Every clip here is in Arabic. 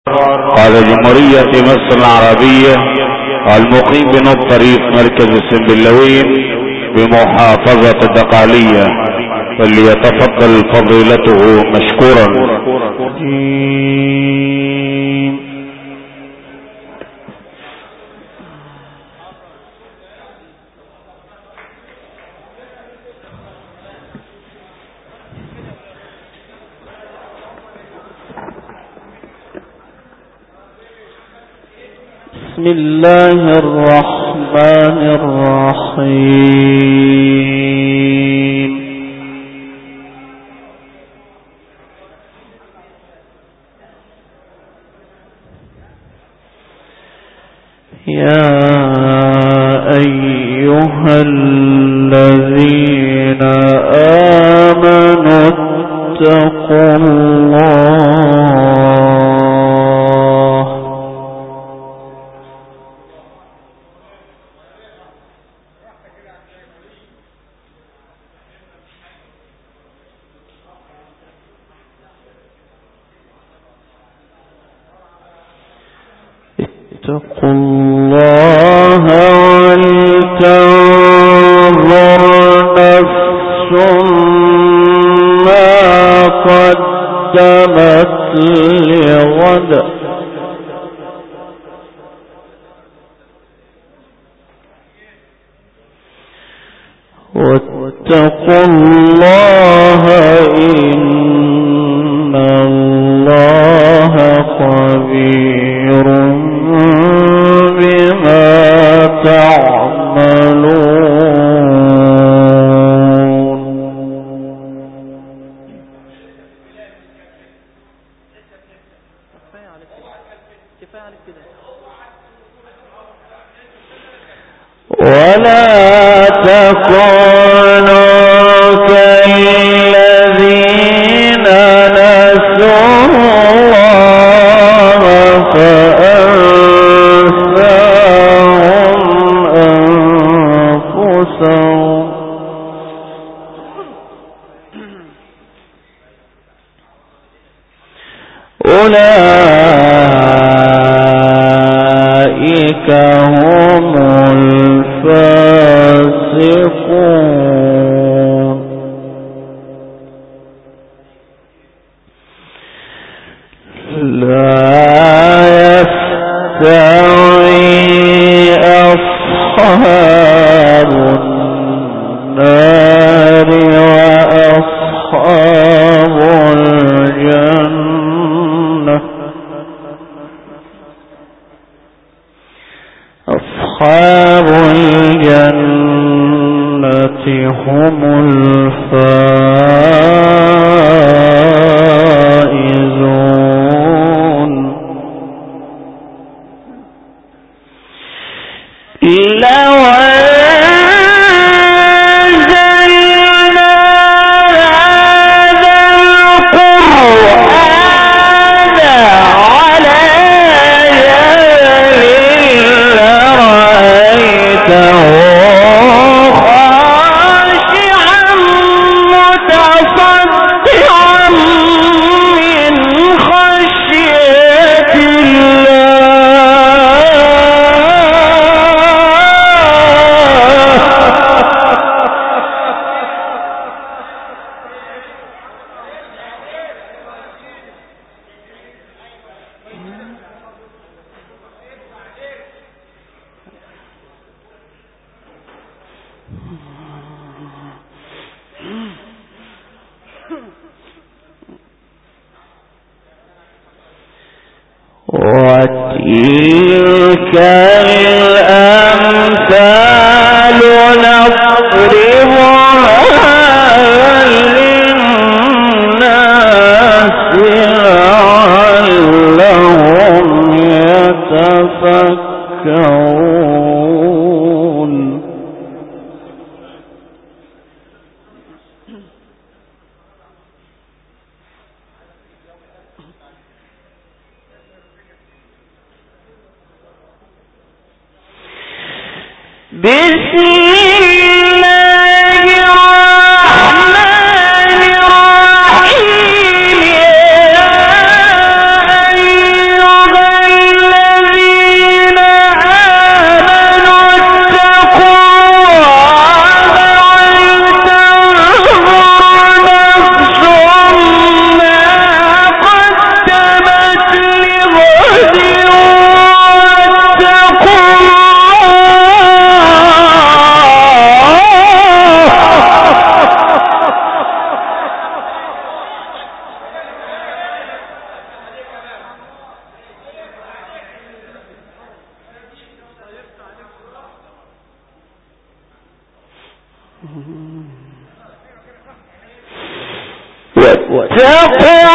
على جمهورية مصر العربية المقيم بنص ريف مركز السنبلاوين بمحافظة الدقهلية، فليتفضل فضيلته مشكورا. بسم الله الرحمن الرحيم. يا أيها الذين آمنوا اتقوا الله اتقوا الله ولتنظر نفس ما قدمت لغد واتقوا الله إن الله خبير بما تعملون. ولا تكونوا كالذين نسوا الله فأنساهم أنفسهم أولئك هم الفاسقون. لا يستوي أصحاب النار وأصحاب الجنة. أصحاب الجنة هم الفائزون. لو أنزلنا هذا القرآن على جبل لرأيته خاشعا متصدعا من خشية وتلك الأمثال نضربها للناس لعلهم يتفكرون. بسم الله الرحمن الرحيم. يا أيها واتقوا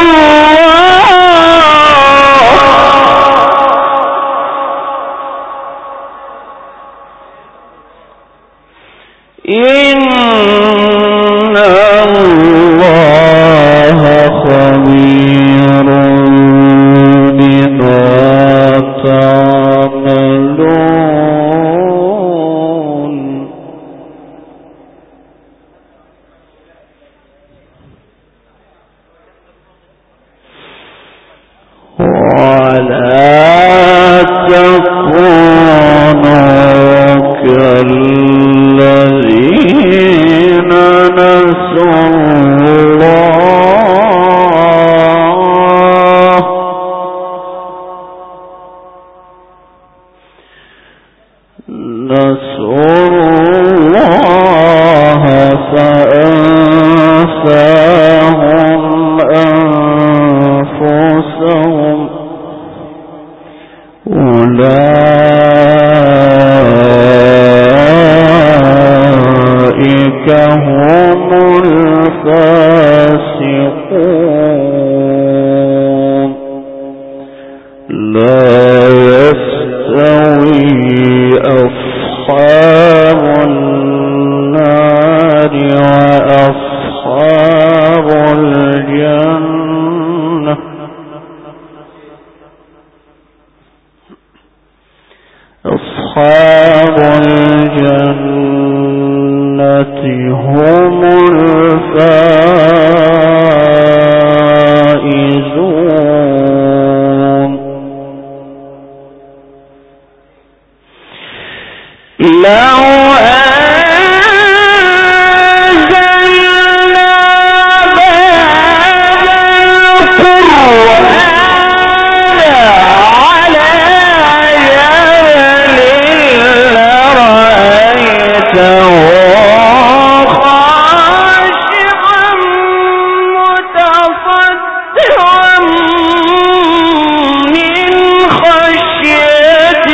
إن الله خبير بما تعملون ولا تكونوا كالذين نسوا الله فأنساهم أنفسهم أولئك هم الفاسقون لا يستوي أصحاب النار وأصحاب الجنة أصحاب الجنة هم الفائزون لو أنزلنا هذا القرآن على جبل لرأيته خاشعا متصدعا من خشية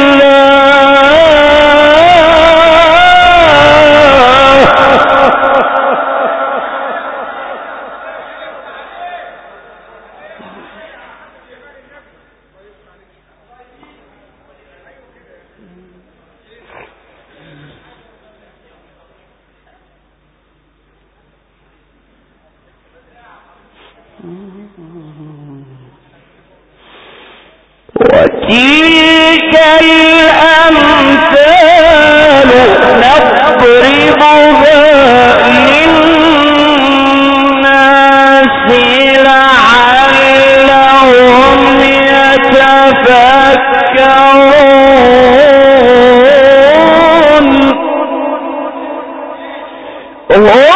وتلك الأمثال نضربها للناس لعلهم يتفكرون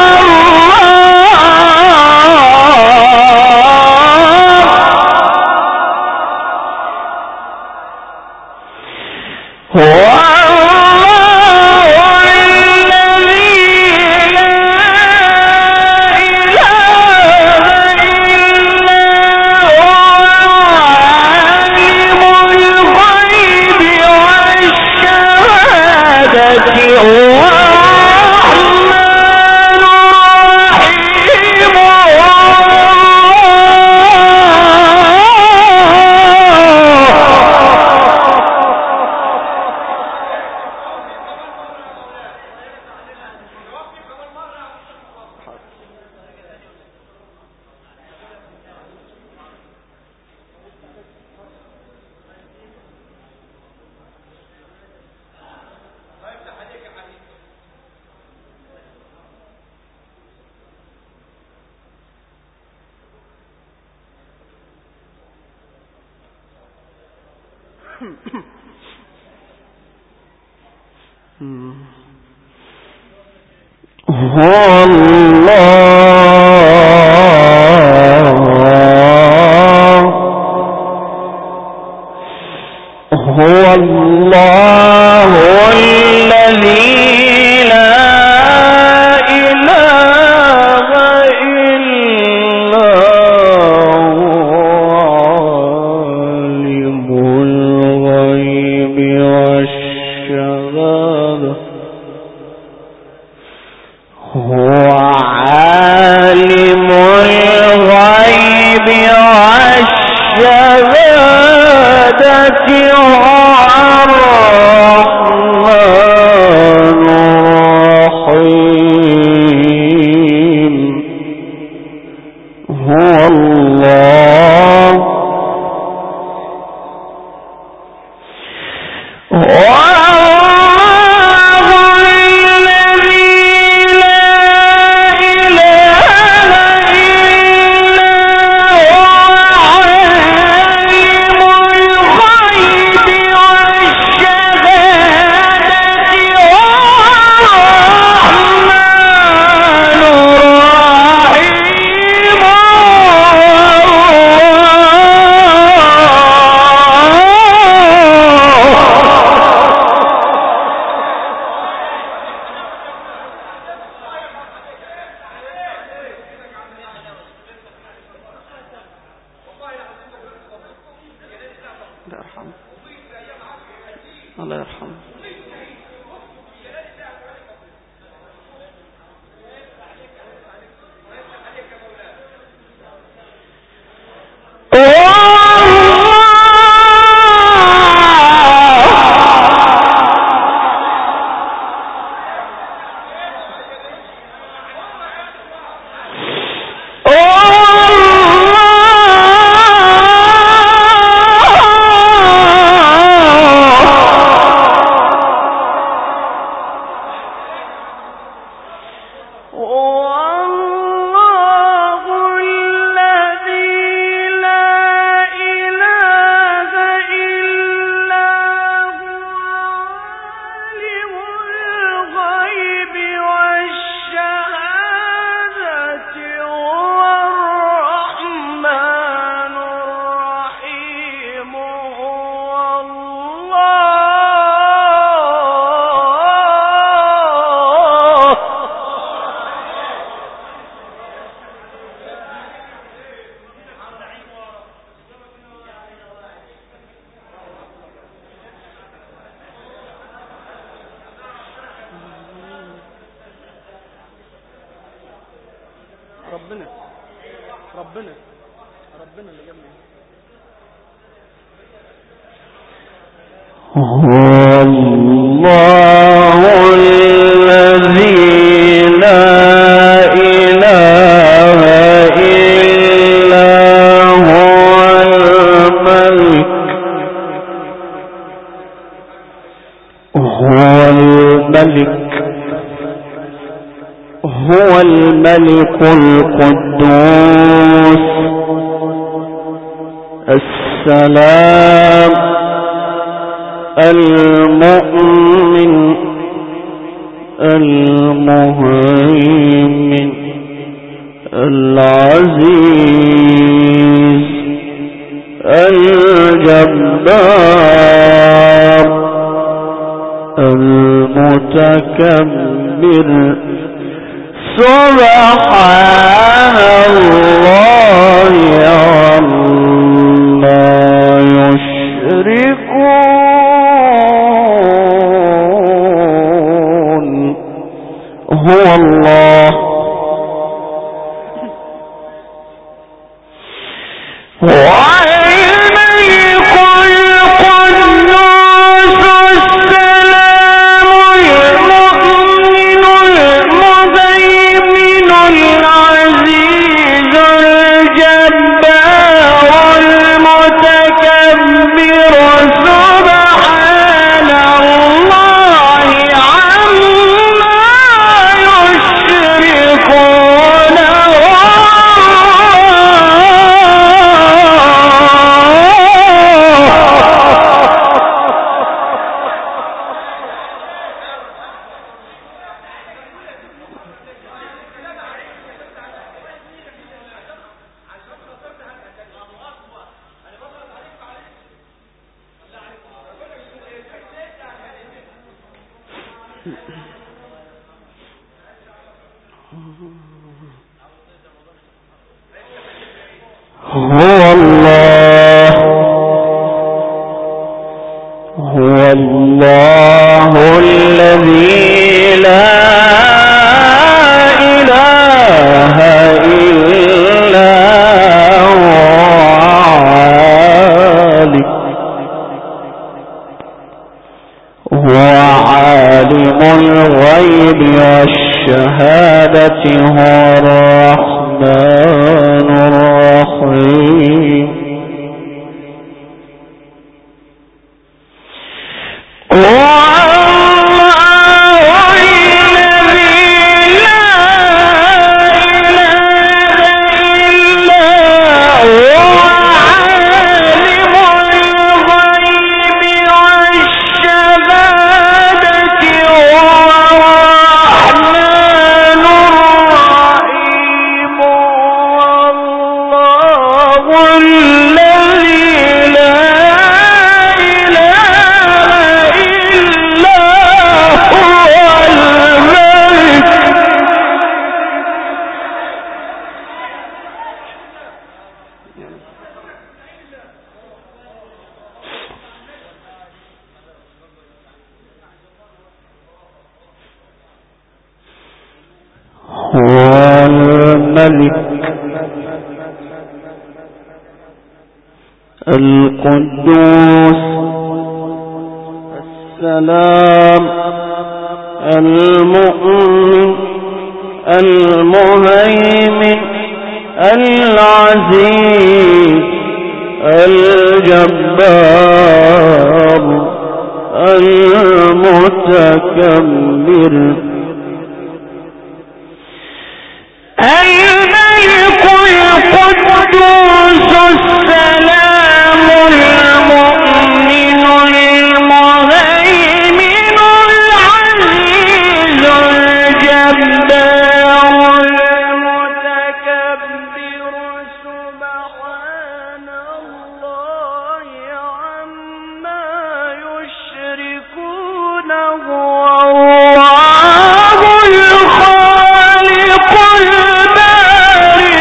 هو الله الذي لا إله إلا هو عالم الغيب والشهادة الله يرحمه. ربنا اللي جنبي. هو الله الذي لا إله إلا هو الملك. هو الملك القدوس السلام المؤمن المهيمن العزيز الجبار المتكبر. سبحان الله عما يشركون. هو الله الذي لا إله إلا هو الغيب والشهادة هو الرحمن الرحيم. القدوس السلام المؤمن المهيمن العزيز الجبار المتكبر الملك القدوس السلام المؤمن المهيمن العزيز الجبار المتكبر سبحان الله عما يشركون هو الله الخالق البارئ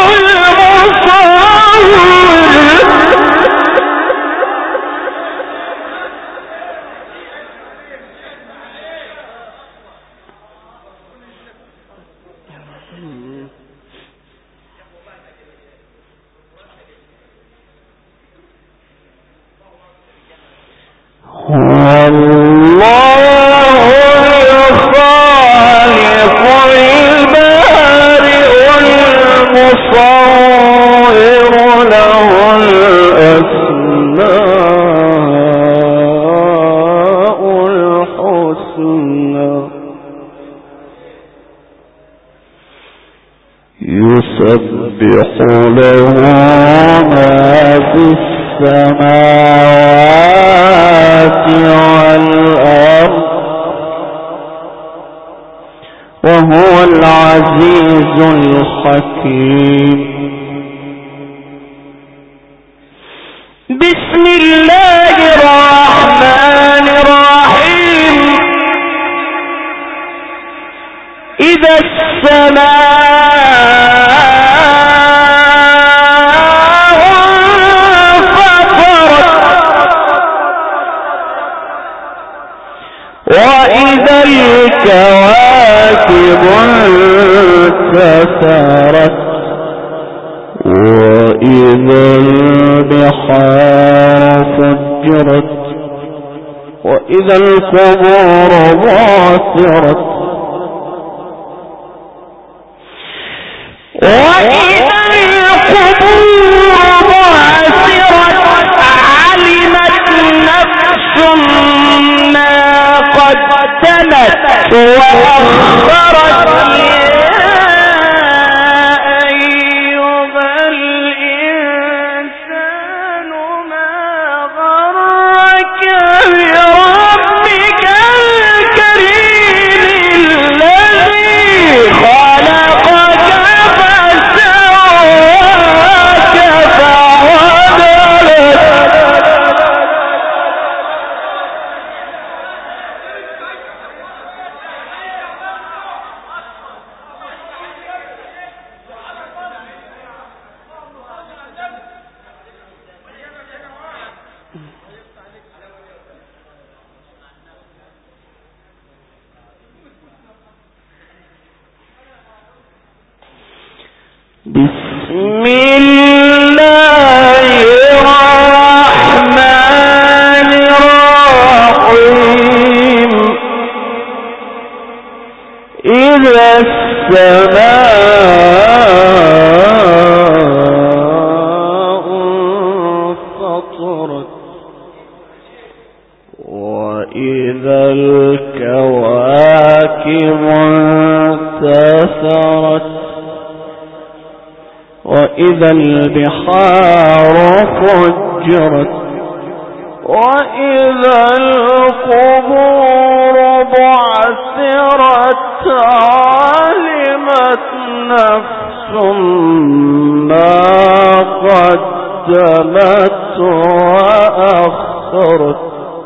يسبح له ما في السماوات والأرض وهو العزيز الحكيم. بسم الله الرحمن الرحيم. إذا السماء وإذا الكواكب انتثرت وإذا البحار فجرت وإذا القبور بعثرت وإذا القبور بعثرت علمت نفس ما قدمت وأخرت. يا أيها الإنسان ما غرك بربك الكريم الذي خلقك فسواك فعدلك. بسم الله الرحمن الرحيم. السماء انفطرت وإذا الكواكب انتثرت وإذا البحار فجرت وإذا القبور بعثرت علمت نفس ما قدمت وأخرت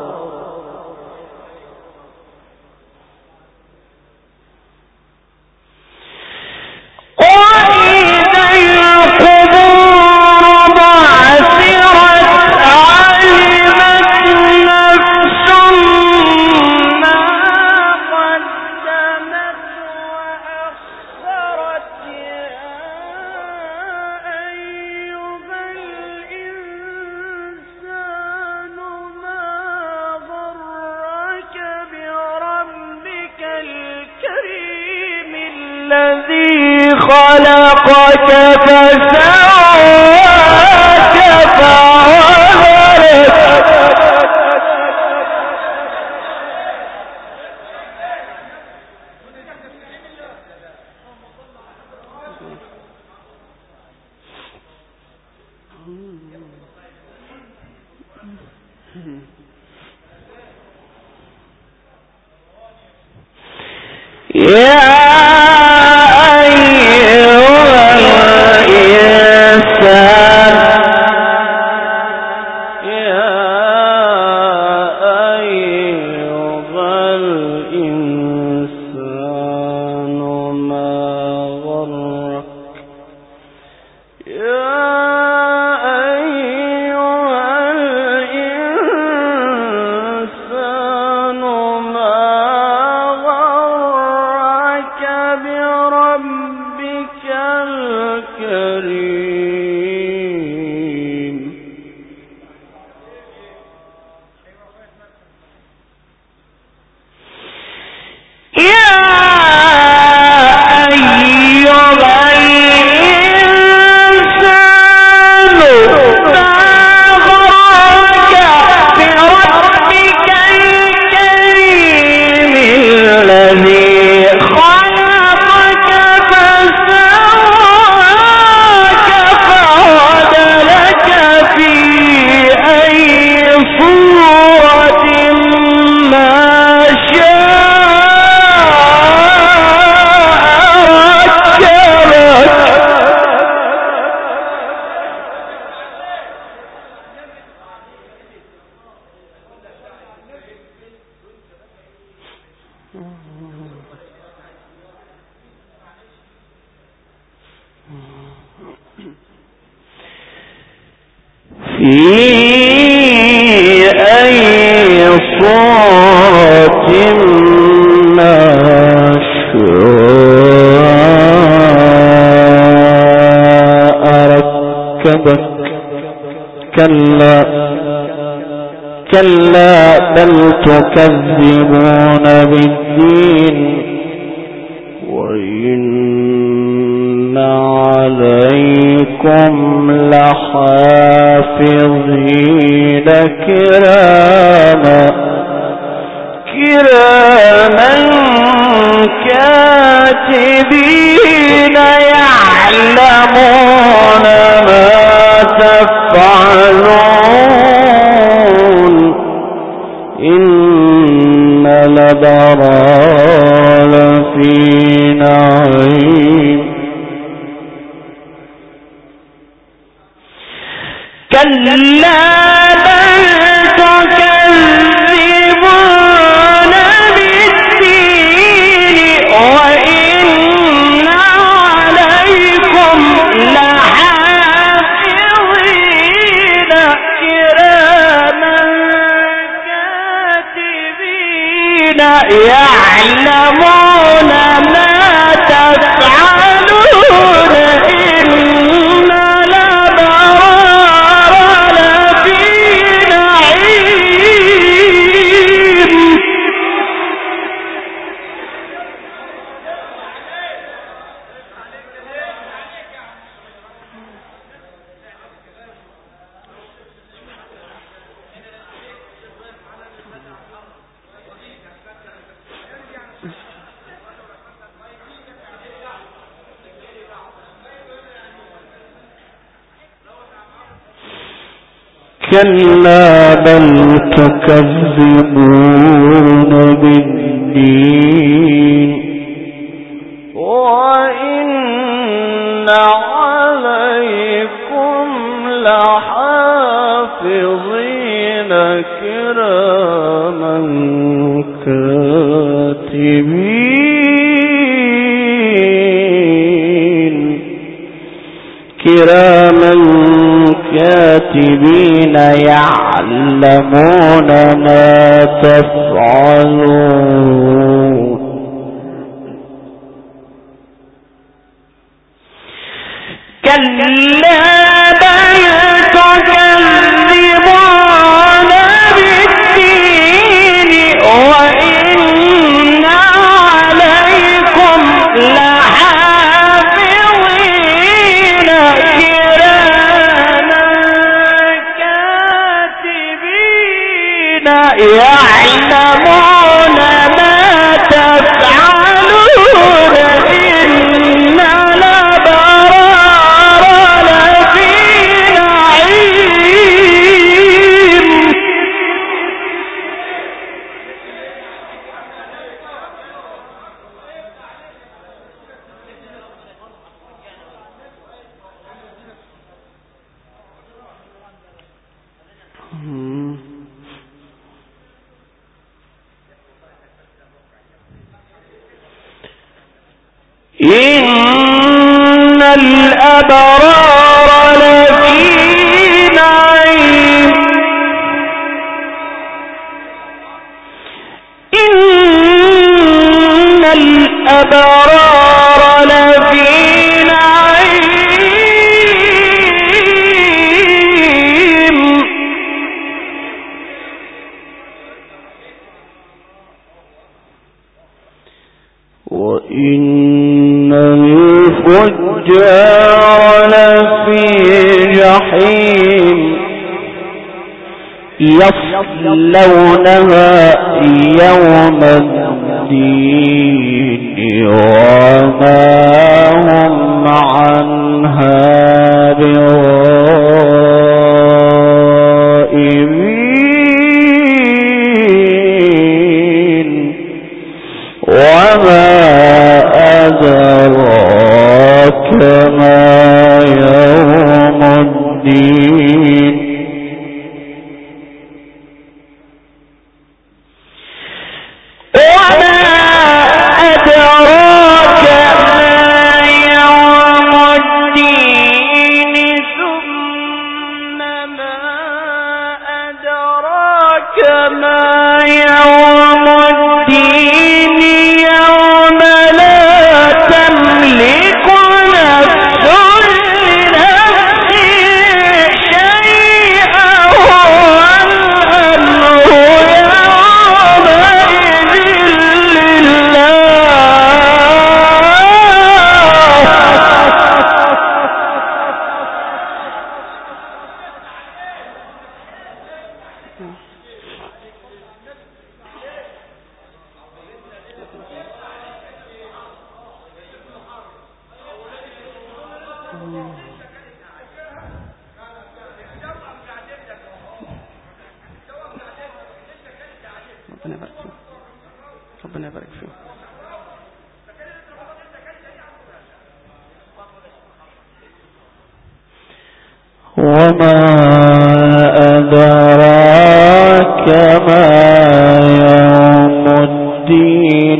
خلقك فسواك فعدلك كلا بل تكذبون بالدين وإن عليكم لحافظين كراما كاتبين يعلمون ما تفعلون إن الأبرار في نعيم كلا بل تكذبون بالدين وإن عليكم لحافظين كراما كاتبين يعلمون ما تفعلون إن الأبرار لفي نعيم كلا بل تكذبون بالدين وإن عليكم لحافظين كراما كاتبين يعلمون ما تفعلون كلا بل تكذبون بالدين وإن عليكم لحافظين كراما كاتبين يعلمون ما تفعلون إن الأبرار لفي نعيم إن الأبرار لفي نعيم إن الأبرار لفي نعيم وإن الفجار لفي جحيم يصلونها يوم الدين وما هم عنها بغائبين وما أدراك ما يوم الدين وما أدراك ما يوم الدين ثم ما أدراك ما يوم الدين يوم لا تملك نفس لنفس شيئا والأمر يومئذ لله ربنا يبارك فيه. وما أدراك ما يوم الدين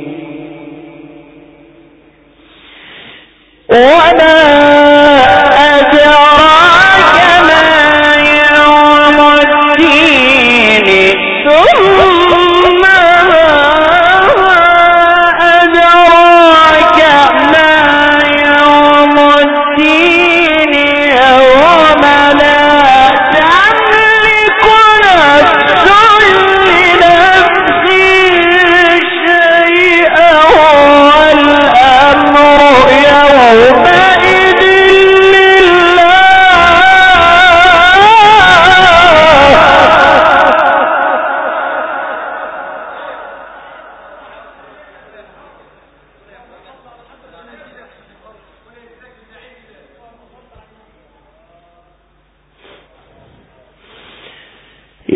وما أدراك ما يوم الدين ثم ما أدراك ما يوم الدين يوم لا تملك نفس لنفس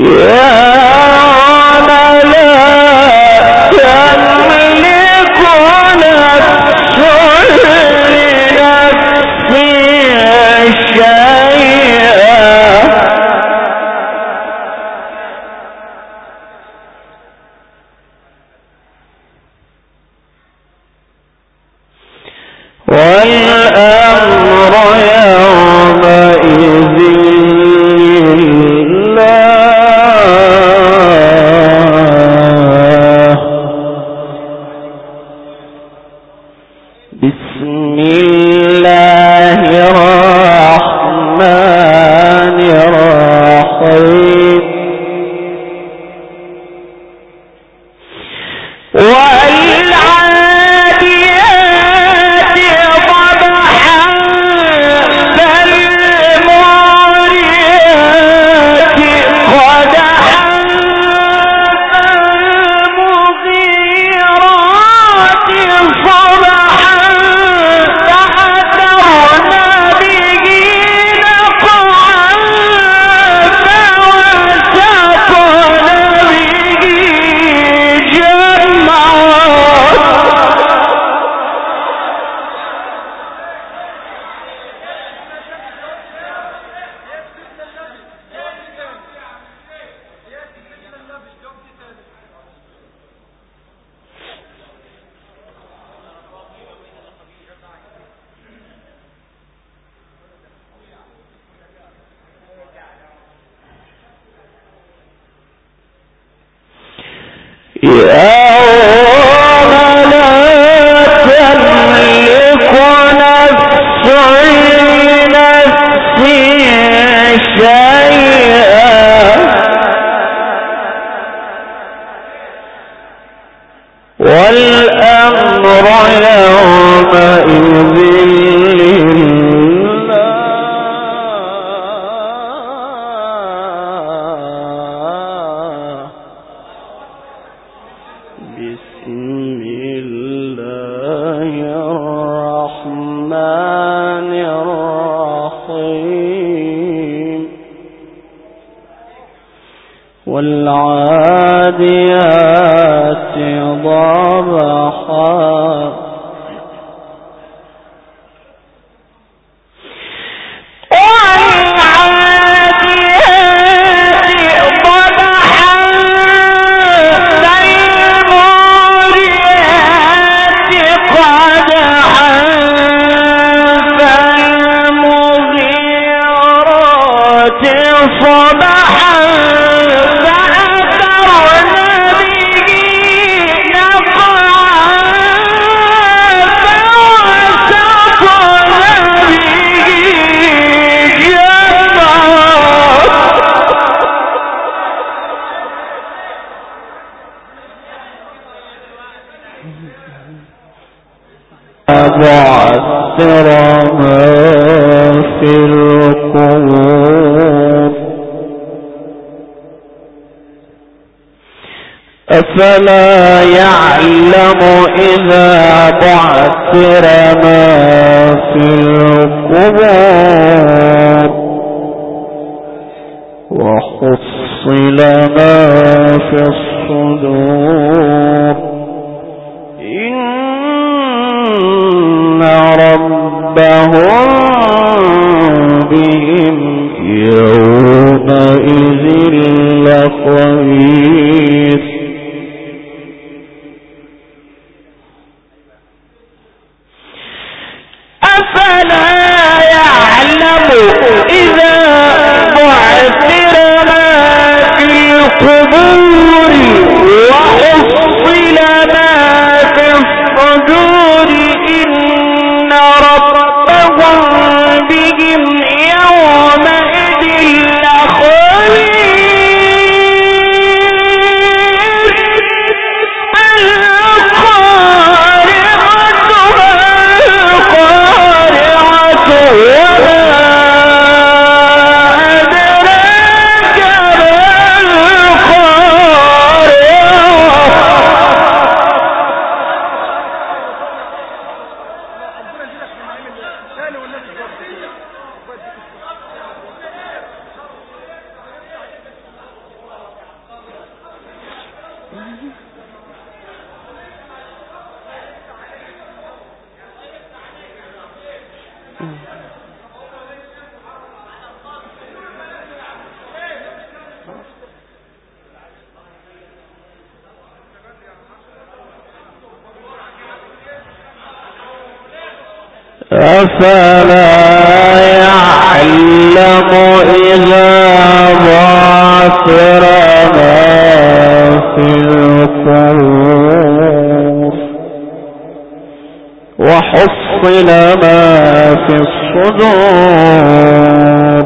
أفلا يعلم إذا بعثر ما في القبور وحصل ما في الصدور إن ربهم بهم يومئذ لخبير. أفلا يعلم إذا بعثر ما في القبور وحصل ما في الصدور إن ربهم بهم يومئذ لخبير. أفلا يعلم إذا بعثر ما في القبور وحصل ما في الصدور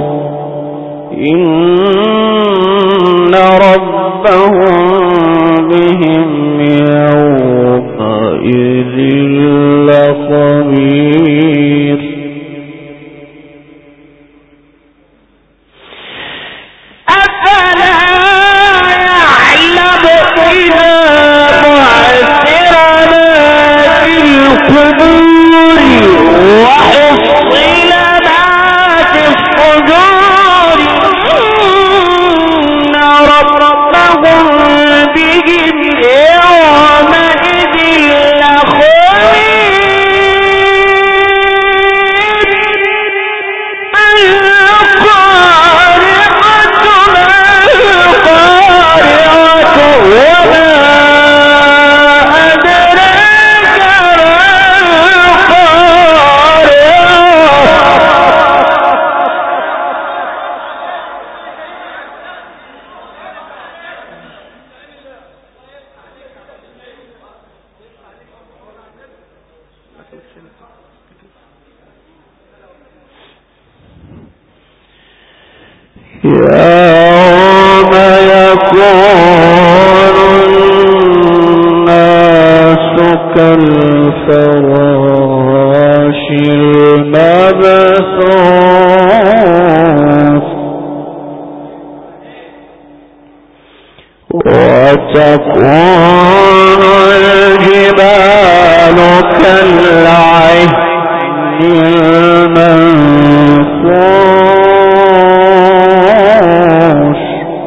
إن ربهم بهم يومئذ لخبير. يوم يكون الناس كالفراش المبثوث وتكون الجبال كالعهن المنفوش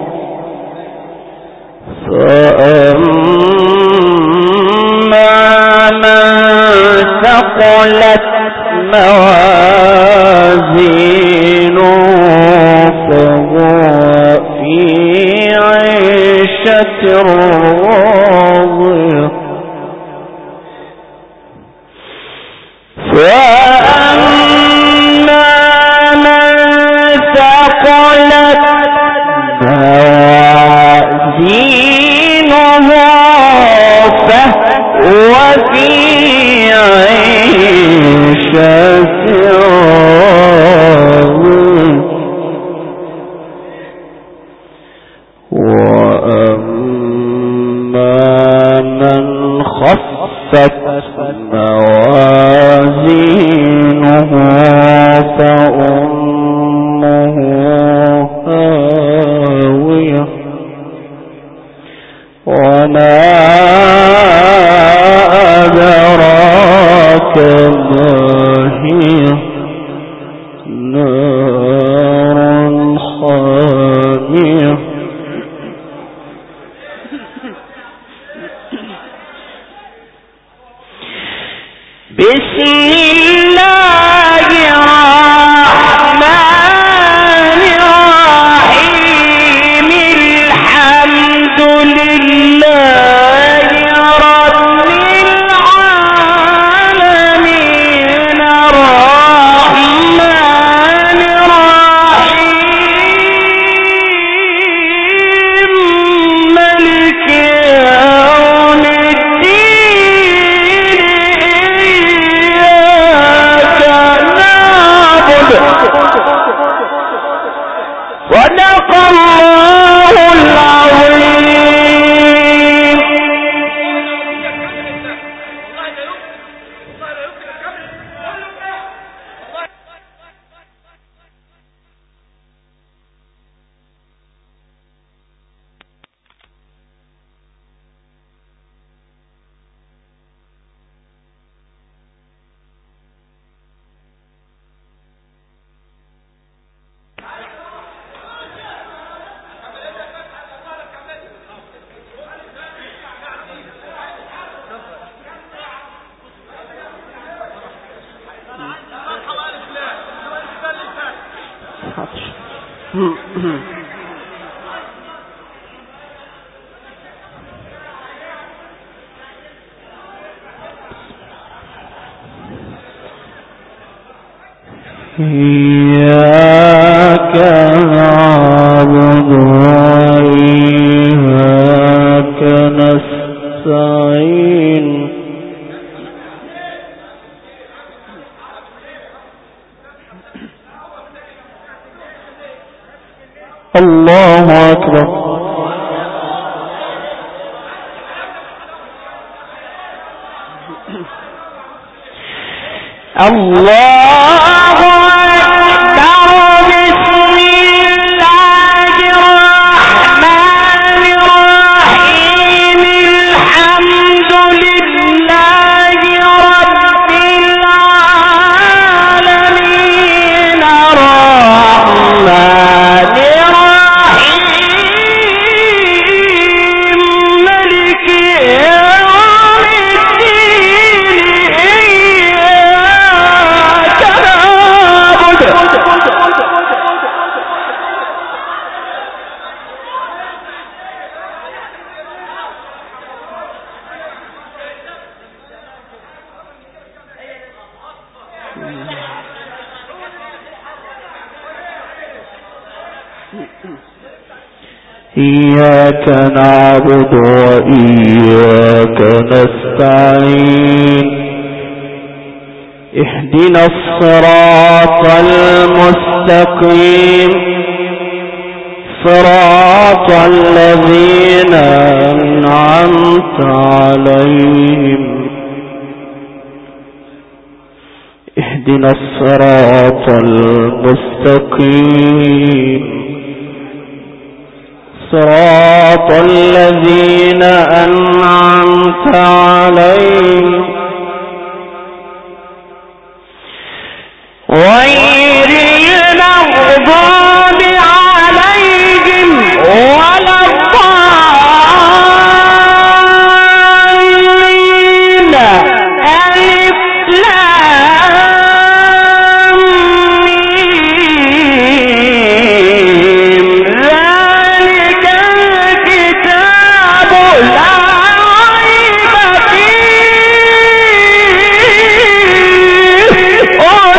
فأما من ثقلت موازينه فهو في عيشة راضية وأما من ثقلت موازينه فهو في عيشة راضية وأما من خفت موازينه فأمه هاوية وما أدراك ما هي نار حامية بسم الله الرحمن الرحيم الحمد لله رب العالمين الرحمن الرحيم مالك يوم الدين إياك نعبد وإياك نستعين الله أكبر الله أكبر بسم الله الرحمن الرحيم الحمد لله رب العالمين الرحمن الرحيم مالك يوم الدين إياك نعبد وإياك نستعين اهدنا الصراط المستقيم صراط الذين أنعمت عليهم اهدنا الصراط المستقيم صراط الذين أنعمت عليهم غير المغضوب عليهم ولا الضالين ألف لام ميم ذلك الكتاب لا ريب فيه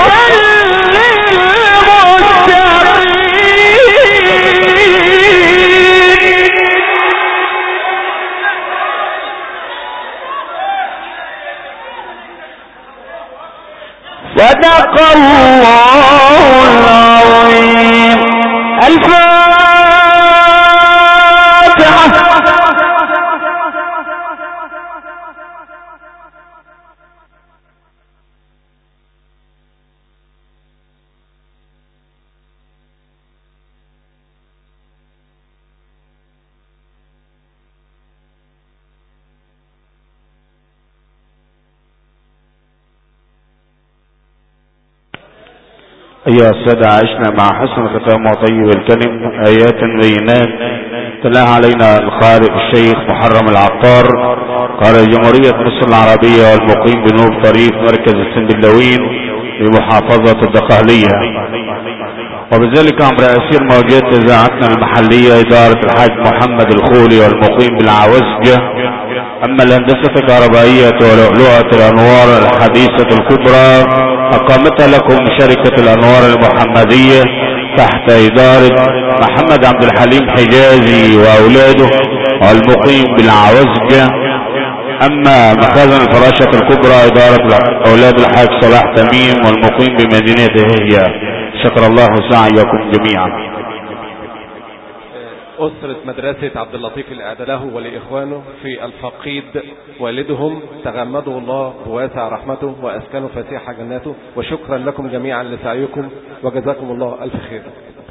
صدق الله العظيم. الفاتحة. أيها السادة، عشنا مع حسن ختام وطيب الكلم آيات بينات تلاها علينا القارئ الشيخ محرم العطار، قارئ جمهورية مصر العربية والمقيم بنور طريق مركز السنبلاوين بمحافظة الدقهلية، وبذلك عبر أسير موجات إذاعتنا المحلية إدارة الحاج محمد الخولي والمقيم بالعوزجة. أما الهندسة الكهربائية ولؤلؤة الأنوار الحديثة الكبرى أقامتها لكم شركة الأنوار المحمدية تحت إدارة محمد عبد الحليم حجازي وأولاده والمقيم بالعوزجة. أما مخازن الفراشة الكبرى إدارة أولاد الحاج صلاح تميم والمقيم بمدينة هي. شكر الله سعيكم جميعا. أسرة مدرسة عبد اللطيف الأعدله ولإخوانه في الفقيد والدهم تغمده الله بواسع رحمته وأسكنه فسيح جناته، وشكرا لكم جميعا لسعيكم وجزاكم الله ألف خير.